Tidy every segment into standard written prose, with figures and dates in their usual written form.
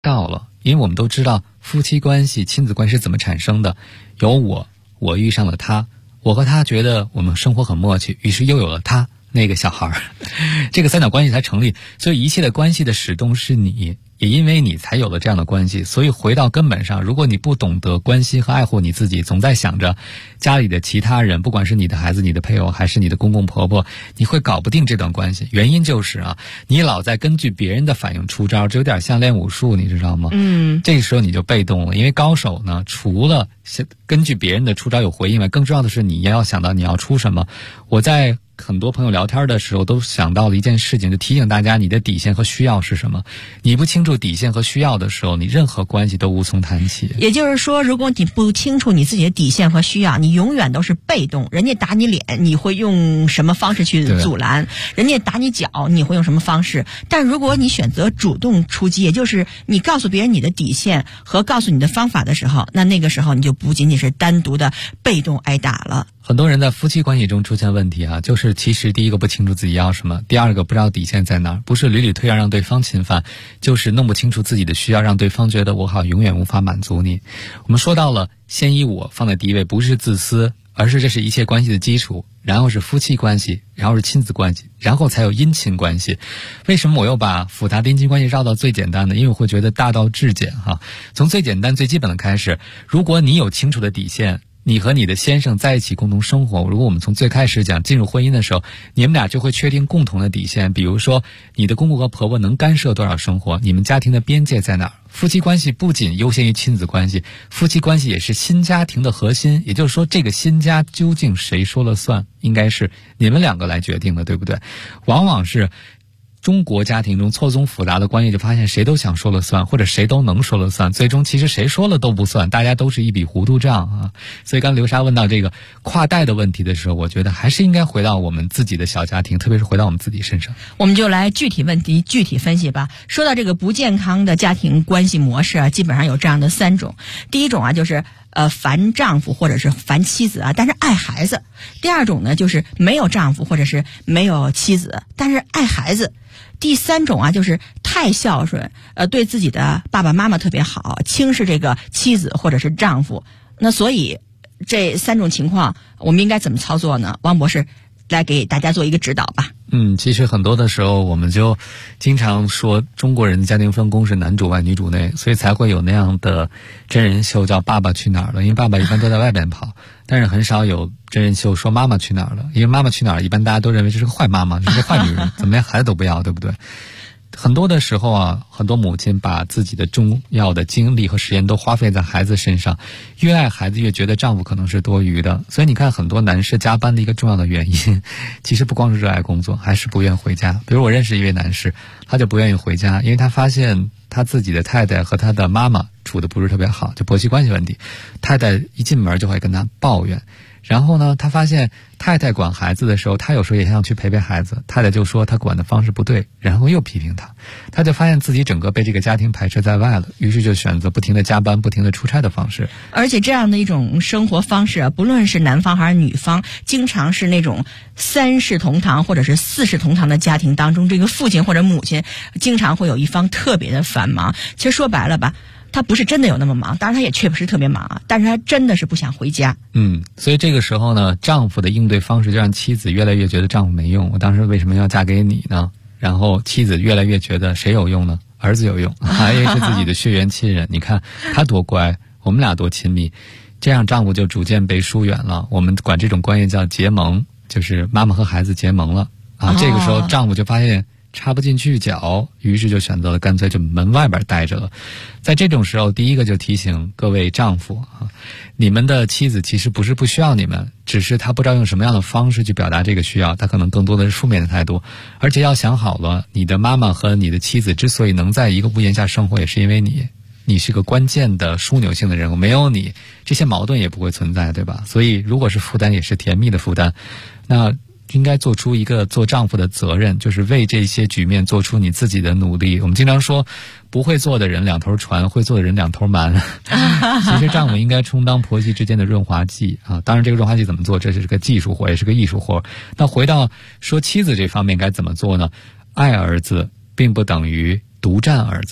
到了，因为我们都知道夫妻关系、亲子关系是怎么产生的。有我遇上了他，我和他觉得我们生活很默契，于是又有了他那个小孩，这个三角关系才成立。所以一切的关系的始终是你，也因为你才有了这样的关系。所以回到根本上，如果你不懂得关心和爱护你自己，总在想着家里的其他人，不管是你的孩子、你的配偶还是你的公公婆婆，你会搞不定这段关系。原因就是你老在根据别人的反应出招，这有点像练武术，你知道吗？这个时候你就被动了。因为高手呢，除了根据别人的出招有回应外，更重要的是你也要想到你要出什么。我在很多朋友聊天的时候都想到了一件事情，就提醒大家你的底线和需要是什么。你不清楚底线和需要的时候，你任何关系都无从谈起。 也就是说，如果你不清楚你自己的底线和需要，你永远都是被动。人家打你脸，你会用什么方式去阻拦？人家打你脚，你会用什么方式？但如果你选择主动出击，也就是你告诉别人你的底线和告诉你的方法的时候，那个时候你就不仅仅是单独的被动挨打了。 很多人在夫妻关系中出现问题就是其实第一个不清楚自己要什么，第二个不知道底线在哪儿，不是屡屡退让对方侵犯，就是弄不清楚自己的需要，让对方觉得我好永远无法满足你。我们说到了先以我放在第一位，不是自私，而是这是一切关系的基础，然后是夫妻关系，然后是亲子关系，然后才有姻亲关系。为什么我又把复杂的姻亲关系绕到最简单的？因为我会觉得大道至简从最简单最基本的开始。如果你有清楚的底线，你和你的先生在一起共同生活，如果我们从最开始讲进入婚姻的时候，你们俩就会确定共同的底线。比如说你的公公和婆婆能干涉多少生活，你们家庭的边界在哪儿。夫妻关系不仅优先于亲子关系，夫妻关系也是新家庭的核心。也就是说，这个新家究竟谁说了算，应该是你们两个来决定的，对不对？往往是中国家庭中错综复杂的关系，就发现谁都想说了算，或者谁都能说了算，最终其实谁说了都不算，大家都是一笔糊涂账所以刚刘莎问到这个跨代的问题的时候，我觉得还是应该回到我们自己的小家庭，特别是回到我们自己身上。 我们就来具体问题具体分析吧。说到这个不健康的家庭关系模式基本上有这样的3种。第一种就是烦丈夫或者是烦妻子但是爱孩子。第二种呢，就是没有丈夫或者是没有妻子，但是爱孩子。第3种就是太孝顺，对自己的爸爸妈妈特别好，轻视这个妻子或者是丈夫。那所以这3种情况我们应该怎么操作呢？王博士来给大家做一个指导吧。 其实很多的时候我们就经常说中国人的家庭分工是男主外女主内，所以才会有那样的真人秀叫爸爸去哪儿了，因为爸爸一般都在外边跑，但是很少有真人秀说妈妈去哪儿了，因为妈妈去哪儿一般大家都认为这是个坏妈妈，这是个坏女人，怎么连孩子都不要，对不对？很多的时候很多母亲把自己的重要的精力和时间都花费在孩子身上，越爱孩子越觉得丈夫可能是多余的。所以你看很多男士加班的一个重要的原因，其实不光是热爱工作，还是不愿回家。比如我认识一位男士，他就不愿意回家，因为他发现他自己的太太和他的妈妈处得不是特别好，就婆媳关系问题。太太一进门就会跟他抱怨，然后呢，他发现太太管孩子的时候，他有时候也想去陪陪孩子，太太就说他管的方式不对，然后又批评他，他就发现自己整个被这个家庭排斥在外了，于是就选择不停的加班、不停的出差的方式。 而且这样的一种生活方式不论是男方还是女方，经常是那种3世同堂或者是4世同堂的家庭当中，这个父亲或者母亲经常会有一方特别的繁忙。其实说白了吧，他不是真的有那么忙，当然他也确实特别忙但是他真的是不想回家。 所以这个时候呢，丈夫的应对方式就让妻子越来越觉得丈夫没用，我当时为什么要嫁给你呢？然后妻子越来越觉得谁有用呢？儿子有用，还是自己的血缘亲人，你看他多乖，我们俩多亲密，这样丈夫就逐渐被疏远了。我们管这种关系叫结盟，就是妈妈和孩子结盟了这个时候丈夫就发现插不进去脚，于是就选择了干脆就门外边待着了。在这种时候，第一个就提醒各位丈夫你们的妻子其实不是不需要你们，只是她不知道用什么样的方式去表达这个需要，她可能更多的是负面的态度。而且要想好了，你的妈妈和你的妻子之所以能在一个屋檐下生活，也是因为你是个关键的枢纽性的人物，没有你这些矛盾也不会存在，对吧？所以如果是负担，也是甜蜜的负担。那应该做出一个做丈夫的责任，就是为这些局面做出你自己的努力。我们经常说不会做的人两头船，会做的人两头瞒其实丈夫应该充当婆媳之间的润滑剂当然这个润滑剂怎么做，这是个技术活，也是个艺术活。那回到说妻子这方面该怎么做呢？爱儿子并不等于独占儿子，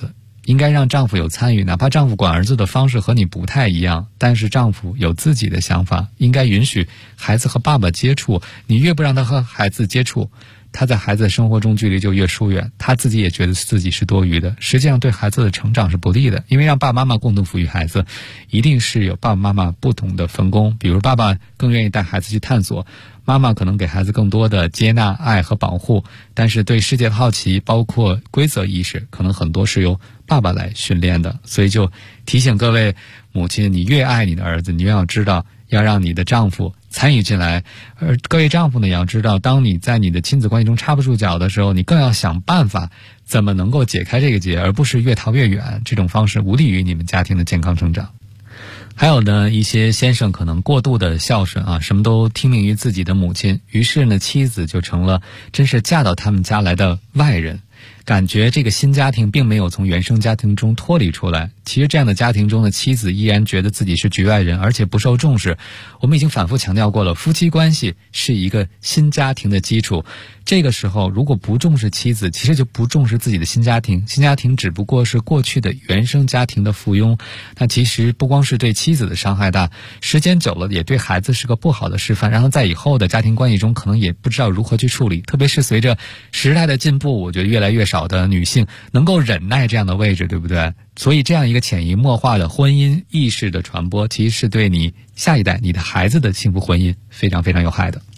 应该让丈夫有参与，哪怕丈夫管儿子的方式和你不太一样，但是丈夫有自己的想法，应该允许孩子和爸爸接触。你越不让他和孩子接触，他在孩子的生活中距离就越疏远，他自己也觉得自己是多余的，实际上对孩子的成长是不利的。因为让爸爸妈妈共同抚育孩子，一定是有爸爸妈妈不同的分工，比如爸爸更愿意带孩子去探索，妈妈可能给孩子更多的接纳、爱和保护，但是对世界的好奇包括规则意识可能很多是由爸爸来训练的。所以就提醒各位母亲，你越爱你的儿子，你越要知道要让你的丈夫参与进来，而各位丈夫呢，也要知道，当你在你的亲子关系中插不住脚的时候，你更要想办法怎么能够解开这个结，而不是越逃越远。这种方式无利于你们家庭的健康成长。还有呢，一些先生可能过度的孝顺啊，什么都听命于自己的母亲，于是呢，妻子就成了真是嫁到他们家来的外人，感觉这个新家庭并没有从原生家庭中脱离出来。其实这样的家庭中的妻子依然觉得自己是局外人，而且不受重视。我们已经反复强调过了，夫妻关系是一个新家庭的基础。这个时候如果不重视妻子，其实就不重视自己的新家庭，新家庭只不过是过去的原生家庭的附庸。那其实不光是对妻子的伤害大，时间久了也对孩子是个不好的示范，然后在以后的家庭关系中可能也不知道如何去处理。特别是随着时代的进步，我觉得越来越少的女性能够忍耐这样的位置，对不对？所以这样一个潜移默化的婚姻意识的传播，其实是对你下一代、你的孩子的幸福婚姻非常非常有害的。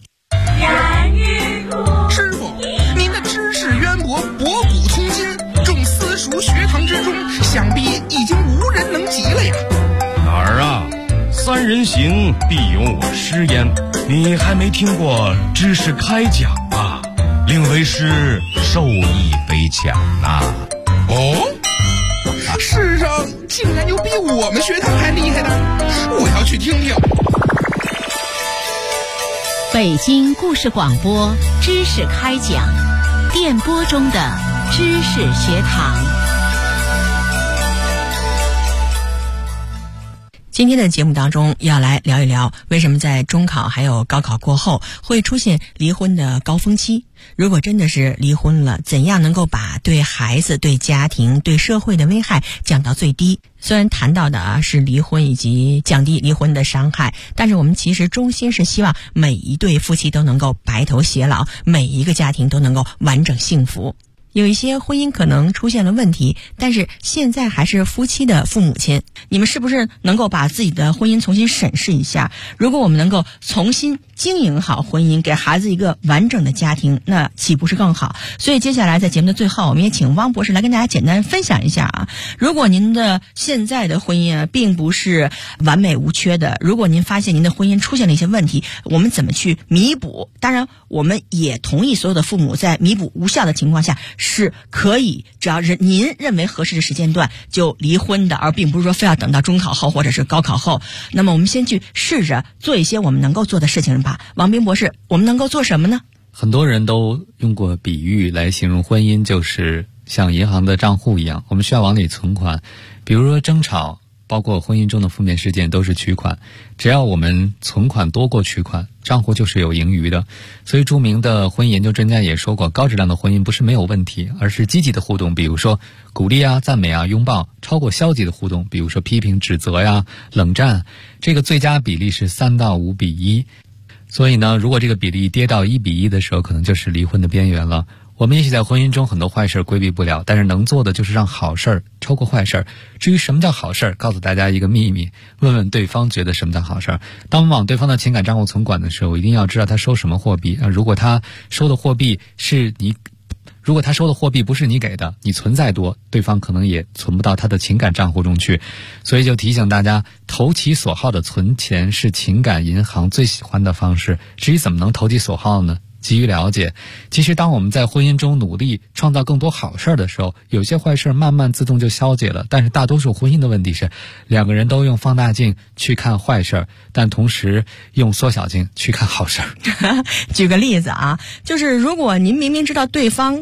师傅，您的知识渊博，博古通今，众私塾学堂之中，想必已经无人能及了呀。 哪儿啊？三人行，必有我师焉。你还没听过知识开讲啊？令为师受益匪浅呐。 哦，世上竟然有比我们学堂还厉害的，我要去听听。 北京故事广播知识开讲，电波中的知识学堂。 今天的节目当中要来聊一聊，为什么在中考还有高考过后会出现离婚的高峰期。如果真的是离婚了，怎样能够把对孩子、对家庭、对社会的危害降到最低？虽然谈到的是离婚以及降低离婚的伤害，但是我们其实衷心是希望每一对夫妻都能够白头偕老，每一个家庭都能够完整幸福。有一些婚姻可能出现了问题，但是现在还是夫妻的父母亲，你们是不是能够把自己的婚姻重新审视一下？如果我们能够重新经营好婚姻，给孩子一个完整的家庭，那岂不是更好？所以接下来在节目的最后，我们也请汪博士来跟大家简单分享一下啊。如果您的现在的婚姻并不是完美无缺的，如果您发现您的婚姻出现了一些问题，我们怎么去弥补？当然我们也同意所有的父母在弥补无效的情况下是可以，只要是您认为合适的时间段就离婚的，而并不是说非要等到中考后或者是高考后。那么我们先去试着做一些我们能够做的事情吧。王斌博士，我们能够做什么呢？ 很多人都用过比喻来形容婚姻，就是像银行的账户一样，我们需要往里存款。比如说争吵，包括婚姻中的负面事件都是取款，只要我们存款多过取款，账户就是有盈余的。所以著名的婚姻研究专家也说过，高质量的婚姻不是没有问题，而是积极的互动，比如说鼓励啊、赞美啊、拥抱，超过消极的互动，比如说批评、指责呀、冷战。这个最佳比例是3到5比1。所以呢，如果这个比例跌到1比1的时候，可能就是离婚的边缘了。我们也许在婚姻中很多坏事规避不了，但是能做的就是让好事超过坏事。至于什么叫好事，告诉大家一个秘密，问问对方觉得什么叫好事。当我们往对方的情感账户存款的时候，一定要知道他收什么货币。如果他收的货币不是你给的，你存再多，对方可能也存不到他的情感账户中去。所以就提醒大家，投其所好的存钱是情感银行最喜欢的方式。至于怎么能投其所好呢？急于了解。其实当我们在婚姻中努力创造更多好事的时候，有些坏事慢慢自动就消解了。但是大多数婚姻的问题是，两个人都用放大镜去看坏事，但同时用缩小镜去看好事。 举个例子啊，就是如果您明明知道对方他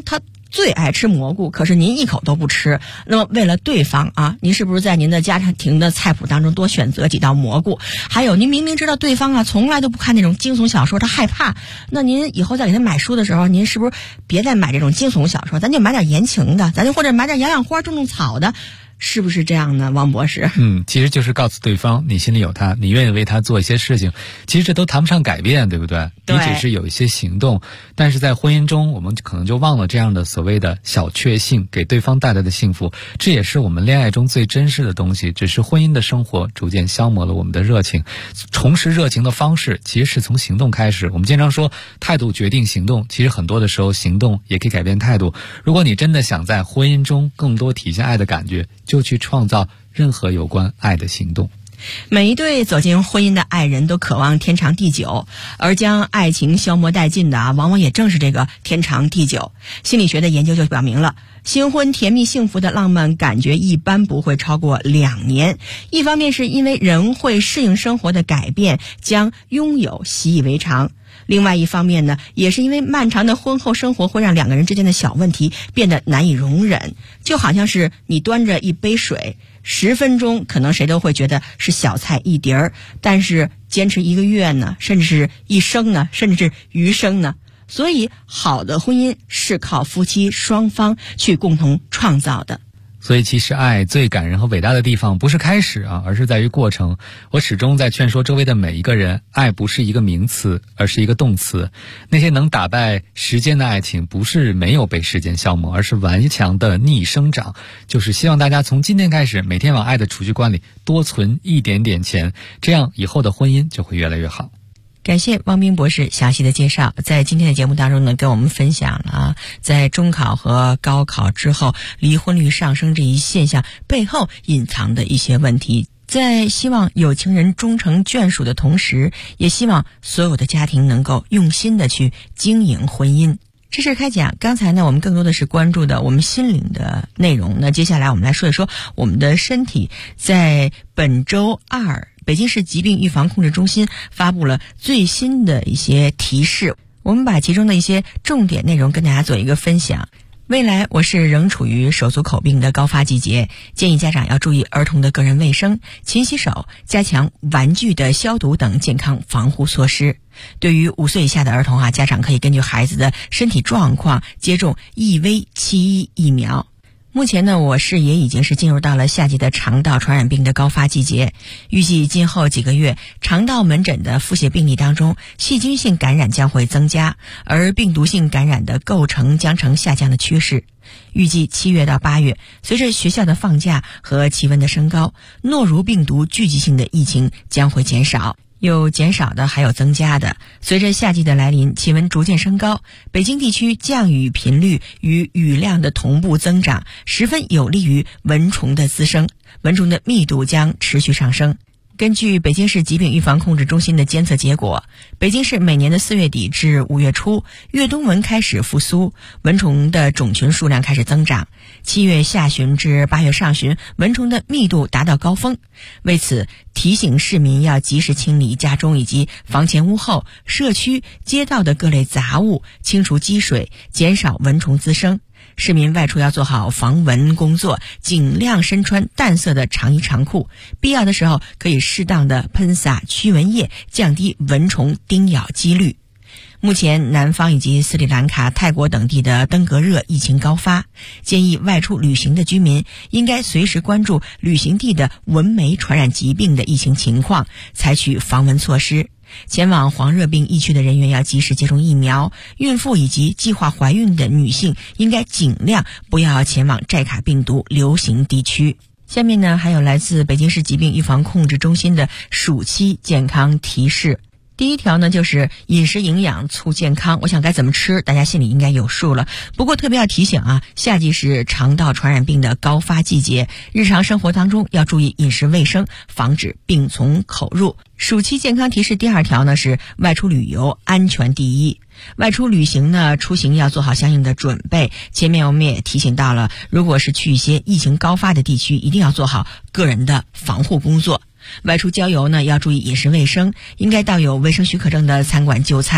最爱吃蘑菇，可是您一口都不吃。那么为了对方啊，您是不是在您的家庭的菜谱当中多选择几道蘑菇？还有，您明明知道对方啊从来都不看那种惊悚小说，他害怕，那您以后再给他买书的时候，您是不是别再买这种惊悚小说，咱就买点言情的，咱就或者买点养养花、种种草的。是不是这样呢，王博士？ 其实就是告诉对方你心里有他，你愿意为他做一些事情，其实这都谈不上改变，对不对？ 对， 你只是有一些行动，但是在婚姻中我们可能就忘了这样的所谓的小确幸给对方带来的幸福，这也是我们恋爱中最真实的东西，只是婚姻的生活逐渐消磨了我们的热情。重拾热情的方式其实是从行动开始，我们经常说态度决定行动，其实很多的时候行动也可以改变态度。如果你真的想在婚姻中更多体现爱的感觉，就去创造任何有关爱的行动。 每一对走进婚姻的爱人都渴望天长地久，而将爱情消磨殆尽的往往也正是这个天长地久。心理学的研究就表明了，新婚甜蜜幸福的浪漫感觉一般不会超过2年。一方面是因为人会适应生活的改变，将拥有习以为常。另外一方面呢，也是因为漫长的婚后生活会让两个人之间的小问题变得难以容忍，就好像是你端着一杯水，10分钟可能谁都会觉得是小菜一碟儿，但是坚持1个月呢，甚至是一生呢，甚至是余生呢。所以好的婚姻是靠夫妻双方去共同创造的。 所以其实爱最感人和伟大的地方不是开始而是在于过程。我始终在劝说周围的每一个人，爱不是一个名词，而是一个动词。那些能打败时间的爱情，不是没有被时间消磨，而是顽强的逆生长。就是希望大家从今天开始，每天往爱的储蓄罐里多存一点点钱，这样以后的婚姻就会越来越好。 感谢汪冰博士详细的介绍。在今天的节目当中呢，跟我们分享了在中考和高考之后离婚率上升这一现象背后隐藏的一些问题。在希望有情人终成眷属的同时，也希望所有的家庭能够用心的去经营婚姻。知识开讲，刚才呢我们更多的是关注的我们心灵的内容。那接下来我们来说一说我们的身体。在本周2，北京市疾病预防控制中心发布了最新的一些提示，我们把其中的一些重点内容跟大家做一个分享。未来我市仍处于手足口病的高发季节，建议家长要注意儿童的个人卫生，勤洗手，加强玩具的消毒等健康防护措施。对于5岁以下的儿童家长可以根据孩子的身体状况接种EV71疫苗。目前呢，我市也已经是进入到了夏季的肠道传染病的高发季节，预计今后几个月肠道门诊的腹泻病例当中，细菌性感染将会增加，而病毒性感染的构成将呈下降的趋势。预计7月到8月，随着学校的放假和气温的升高，诺如病毒聚集性的疫情将会减少。有减少的，还有增加的。随着夏季的来临，气温逐渐升高，北京地区降雨频率与雨量的同步增长，十分有利于蚊虫的滋生，蚊虫的密度将持续上升。根据北京市疾病预防控制中心的监测结果，北京市每年的4月底至5月初，越冬蚊开始复苏，蚊虫的种群数量开始增长。7月下旬至8月上旬，蚊虫的密度达到高峰。为此，提醒市民要及时清理家中以及房前屋后、社区、街道的各类杂物，清除积水，减少蚊虫滋生。市民外出要做好防蚊工作，尽量身穿淡色的长衣长裤，必要的时候可以适当的喷洒驱蚊液，降低蚊虫叮咬几率。目前南方以及斯里兰卡、泰国等地的登革热疫情高发，建议外出旅行的居民应该随时关注旅行地的蚊媒传染疾病的疫情情况，采取防蚊措施。前往黄热病疫区的人员要及时接种疫苗，孕妇以及计划怀孕的女性应该尽量不要前往寨卡病毒流行地区。下面呢，还有来自北京市疾病预防控制中心的暑期健康提示。第一条呢，就是饮食营养促健康。我想该怎么吃，大家心里应该有数了。不过特别要提醒夏季是肠道传染病的高发季节，日常生活当中要注意饮食卫生，防止病从口入。暑期健康提示第2条呢，是外出旅游安全第一。外出旅行呢，出行要做好相应的准备。前面我们也提醒到了，如果是去一些疫情高发的地区，一定要做好个人的防护工作。外出郊游呢，要注意饮食卫生，应该到有卫生许可证的餐馆就餐。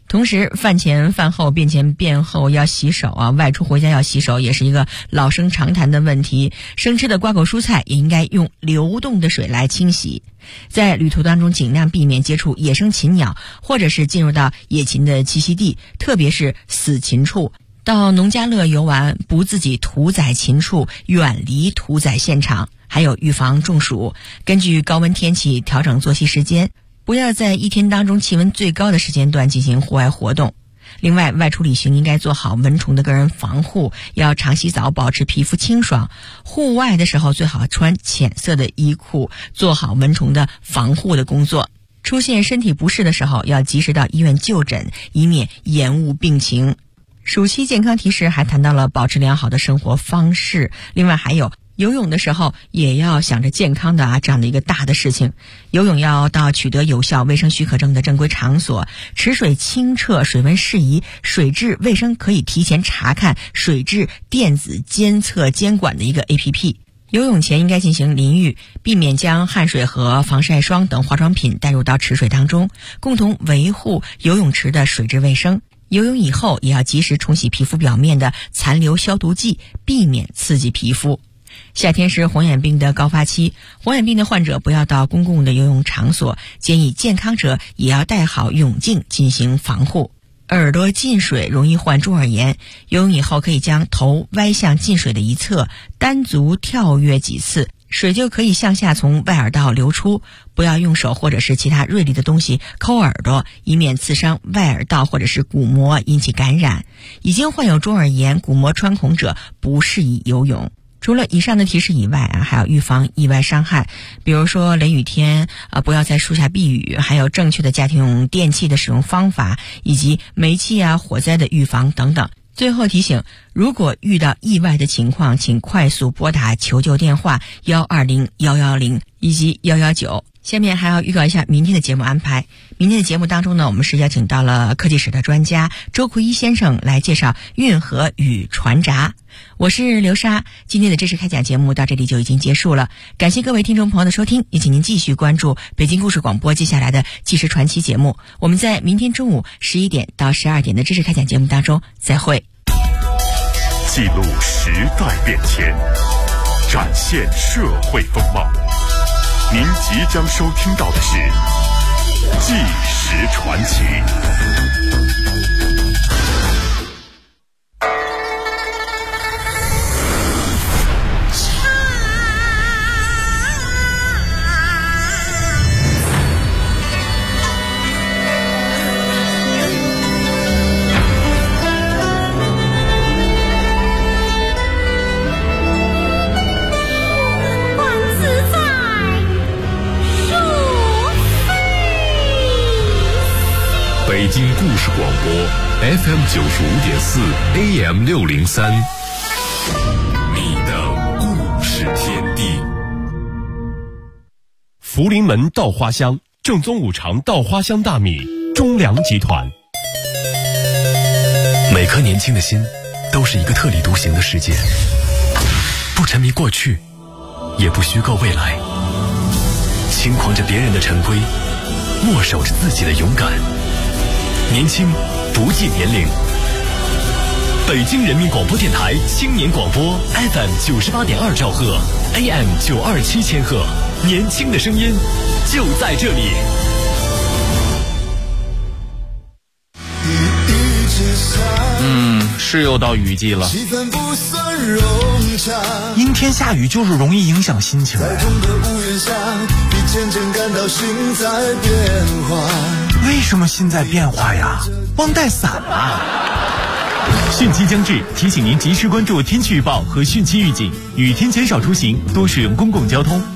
同时，饭前、饭后、便前、便后要洗手啊，外出回家要洗手，也是一个老生常谈的问题。生吃的瓜果蔬菜也应该用流动的水来清洗。在旅途当中，尽量避免接触野生禽鸟，或者是进入到野禽的栖息地，特别是死禽处。到农家乐游玩，不自己屠宰禽畜，远离屠宰现场。还有预防中暑，根据高温天气调整作息时间，不要在一天当中气温最高的时间段进行户外活动。另外，外出旅行应该做好蚊虫的个人防护，要常洗澡，保持皮肤清爽。户外的时候最好穿浅色的衣裤，做好蚊虫的防护的工作。出现身体不适的时候，要及时到医院就诊，以免延误病情。暑期健康提示还谈到了保持良好的生活方式，另外还有游泳的时候也要想着健康的这样的一个大的事情。游泳要到取得有效卫生许可证的正规场所，池水清澈，水温适宜，水质卫生可以提前查看水质电子监测监管的一个 APP。游泳前应该进行淋浴，避免将汗水和防晒霜等化妆品带入到池水当中，共同维护游泳池的水质卫生。游泳以后也要及时冲洗皮肤表面的残留消毒剂，避免刺激皮肤。夏天是红眼病的高发期，红眼病的患者不要到公共的游泳场所，建议健康者也要戴好泳镜进行防护。耳朵进水容易患中耳炎，游泳以后可以将头歪向进水的一侧，单足跳跃几次，水就可以向下从外耳道流出。不要用手或者是其他锐利的东西抠耳朵，以免刺伤外耳道或者是鼓膜，引起感染。已经患有中耳炎、鼓膜穿孔者不适宜游泳。除了以上的提示以外还要预防意外伤害，比如说雷雨天不要在树下避雨，还有正确的家庭用电器的使用方法，以及煤气火灾的预防等等。最后提醒，如果遇到意外的情况，请快速拨打求救电话120、110以及119。下面还要预告一下明天的节目安排。明天的节目当中呢，我们是邀请到了科技史的专家周库一先生来介绍运河与船闸。我是刘莎，今天的知识开讲节目到这里就已经结束了，感谢各位听众朋友的收听，也请您继续关注北京故事广播接下来的纪实传奇节目。我们在明天中午11点到12点的知识开讲节目当中再会。 记录时代变迁，展现社会风貌。您即将收听到的是纪实传奇。 北京故事广播 FM95.4 AM603，你的故事天地。 福临门稻花香，正宗五常稻花香大米，中粮集团。 每颗年轻的心都是一个特立独行的世界，不沉迷过去，也不虚构未来，轻狂着别人的陈规，默守着自己的勇敢。年轻不计年龄。北京人民广播电台青年广播 FM98.2 兆赫 AM927千赫，年轻的声音就在这里。 是又到雨季了， 阴天下雨就是容易影响心情。为什么心在变化呀？忘带伞了。 汛期将至，提醒您及时关注天气预报和汛期预警，雨天减少出行，多使用公共交通。